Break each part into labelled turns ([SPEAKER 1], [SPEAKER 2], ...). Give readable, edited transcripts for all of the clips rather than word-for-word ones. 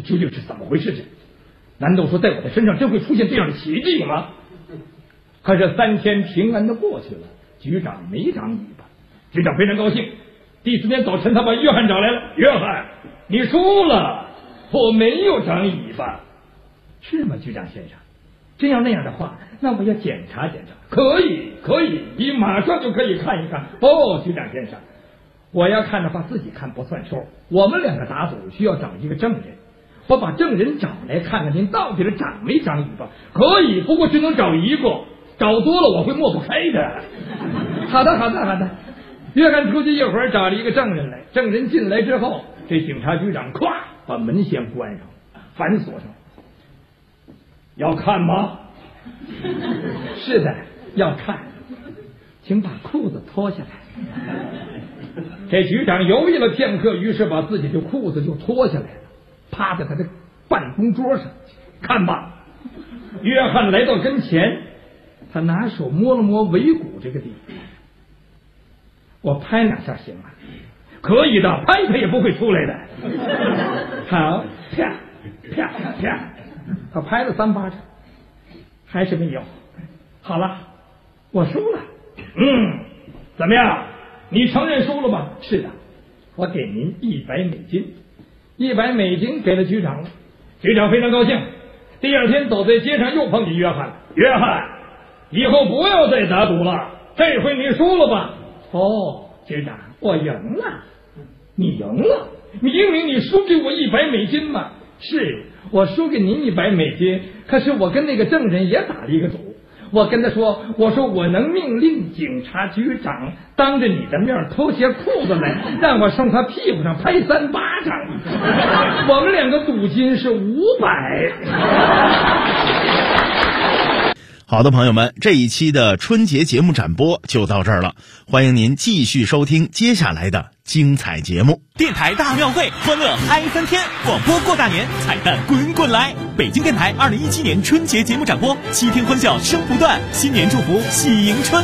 [SPEAKER 1] 究竟是怎么回事？难道说在我的身上真会出现这样的奇迹吗？可是3天平安的过去了，局长没长尾巴。局长非常高兴。第4天早晨，他把约翰找来了。约翰，你输了，我没有长尾巴。是吗，局长先生？这样那样的话，那我要检查检查。可以，你马上就可以看一看。不，局长先生，我要看的话自己看不算数，我们2个打赌需要找一个证人，我把证人找来看看您到底是长没长尾巴。可以，不过只能找一个，找多了我会抹不开的。好的。约翰出去一会儿，找了一个证人来。证人进来之后，这警察局长咵把门先关上，反锁上。要看吗？是的，要看。请把裤子脱下来。这局长犹豫了片刻，于是把自己的裤子就脱下来了，趴在他的办公桌上。看吧。约翰来到跟前，他拿手摸了摸尾骨这个地方。我拍2下行吗？可以的，拍他也不会出来的。好，啪啪啪，他拍了3巴掌，还是没有。好了，我输了。怎么样？你承认输了吧？是的，我给您$100。$100给了局长了。局长非常高兴。第2天走在街上又碰见约翰了。约翰，以后不要再打赌了，这回你输了吧？哦，局长，我赢了。你赢了？明明你输给我$100嘛。是，我输给您$100，可是我跟那个证人也打了一个赌。我跟他说，我说我能命令警察局长当着你的面脱下裤子来，让我上他屁股上拍3巴掌。我们2个赌金是500。
[SPEAKER 2] 好的，朋友们，这一期的春节节目展播就到这儿了，欢迎您继续收听接下来的精彩节目。
[SPEAKER 3] 电台大庙会，欢乐嗨3天，广播过大年，彩蛋滚滚来。北京电台2017年春节节目展播，7天欢笑声不断，新年祝福喜迎春。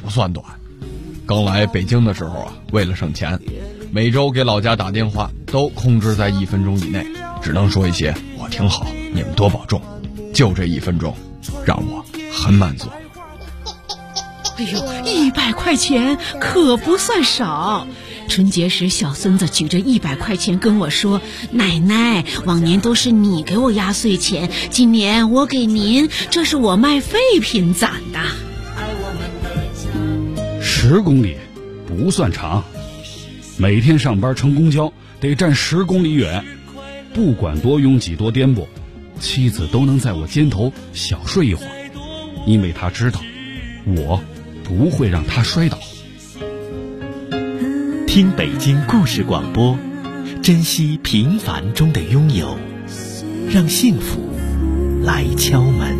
[SPEAKER 4] 算短。刚来北京的时候啊，为了省钱，每周给老家打电话都控制在1分钟以内，只能说一些我挺好，你们多保重，就这1分钟让我很满足。
[SPEAKER 5] 哎呦，100块钱可不算少。春节时小孙子举着100块钱跟我说，奶奶，往年都是你给我压岁钱，今年我给您，这是我卖废品攒的。
[SPEAKER 6] 10公里不算长，每天上班乘公交得站10公里远，不管多拥挤多颠簸，妻子都能在我肩头小睡一会儿，因为她知道我不会让她摔倒。
[SPEAKER 3] 听北京故事广播，珍惜平凡中的拥有，让幸福来敲门。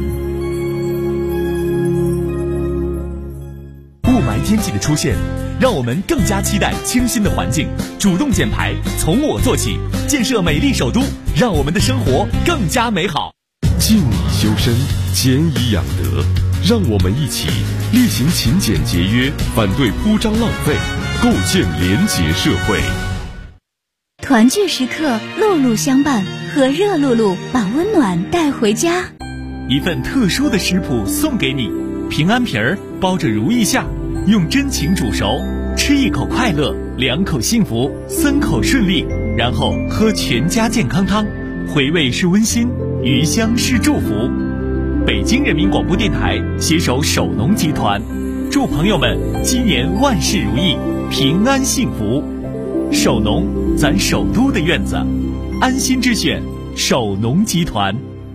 [SPEAKER 3] 雾霾天气的出现，让我们更加期待清新的环境，主动减排，从我做起，建设美丽首都，让我们的生活更加美好。
[SPEAKER 7] 静以修身，俭以养德，让我们一起厉行勤俭节约，反对铺张浪费，构建廉洁社会。
[SPEAKER 8] 团聚时刻，露露相伴，和热露露把温暖带回家。
[SPEAKER 3] 一份特殊的食谱送给你，平安皮儿包着如意馅，用真情煮熟，吃1口快乐，2口幸福，3口顺利，然后喝全家健康汤，回味是温馨，余香是祝福。北京人民广播电台携手首农集团，祝朋友们今年万事如意，平安幸福。首农，咱首都的院子，安心之选，首农集团。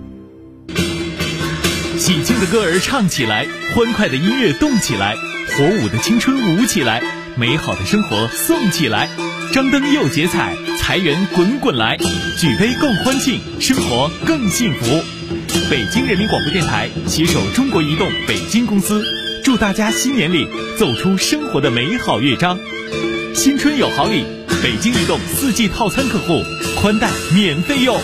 [SPEAKER 3] 喜庆的歌儿唱起来，欢快的音乐动起来，火舞的青春舞起来，美好的生活送起来，张灯又结彩，财源滚滚来，举杯共欢庆，生活更幸福。北京人民广播电台携手中国移动北京公司，祝大家新年里奏出生活的美好乐章。新春有好礼，北京移动4G 套餐客户宽带免费用。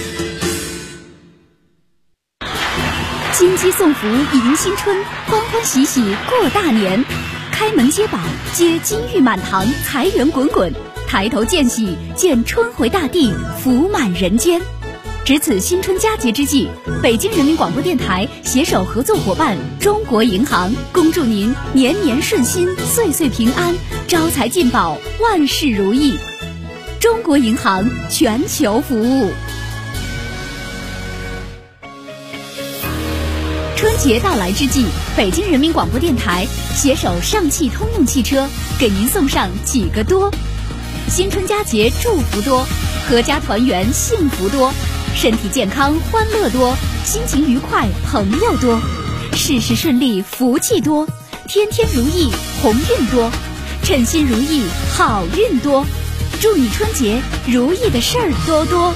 [SPEAKER 8] 金鸡送福迎新春，欢欢喜喜过大年，开门接宝，接金玉满堂，财源滚滚，抬头见喜，见春回大地，福满人间。值此新春佳节之际，北京人民广播电台携手合作伙伴中国银行，恭祝您年年顺心，岁岁平安，招财进宝，万事如意。中国银行全球服务。春节到来之际，北京人民广播电台携手上汽通用汽车，给您送上几个多：新春佳节祝福多，阖家团圆幸福多，身体健康欢乐多，心情愉快朋友多，事事顺利福气多，天天如意鸿运多，称心如意好运多，祝你春节如意的事儿多多。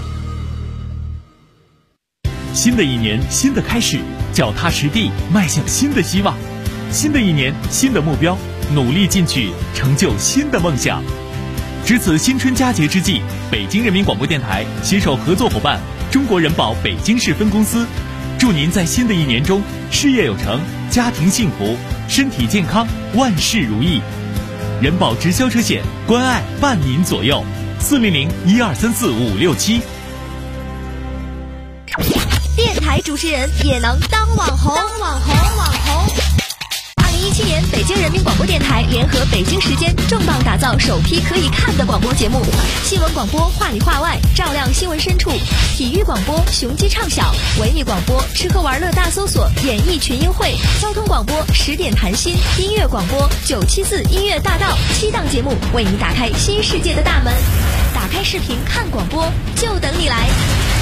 [SPEAKER 3] 新的一年，新的开始，脚踏实地迈向新的希望。新的一年，新的目标，努力进取，成就新的梦想。值此新春佳节之际，北京人民广播电台携手合作伙伴中国人保北京市分公司，祝您在新的一年中事业有成，家庭幸福，身体健康，万事如意。人保直销车险，关爱伴您左右，400-1234-567。
[SPEAKER 9] 电台主持人也能当网红。2017年，北京人民广播电台联合北京时间重磅打造首批可以看的广播节目：新闻广播话里话外，照亮新闻深处；体育广播雄鸡唱晓；文艺广播吃喝玩乐大搜索，演艺群英会；交通广播10点谈心；音乐广播974音乐大道。7档节目为你打开新世界的大门。打开视频看广播，就等你来。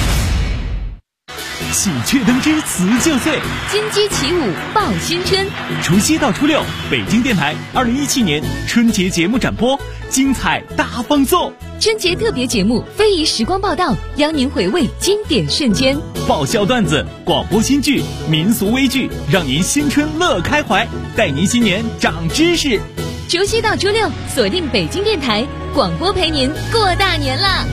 [SPEAKER 3] 喜鹊登枝辞旧岁，
[SPEAKER 9] 金鸡起舞报新春。
[SPEAKER 3] 除夕到初六，北京电台2017年春节节目展播，精彩大放送。
[SPEAKER 9] 春节特别节目非遗时光报道，邀您回味经典瞬间。
[SPEAKER 3] 爆笑段子、广播新剧、民俗微剧，让您新春乐开怀，带您新年长知识。
[SPEAKER 9] 除夕到初六，锁定北京电台广播，陪您过大年啦。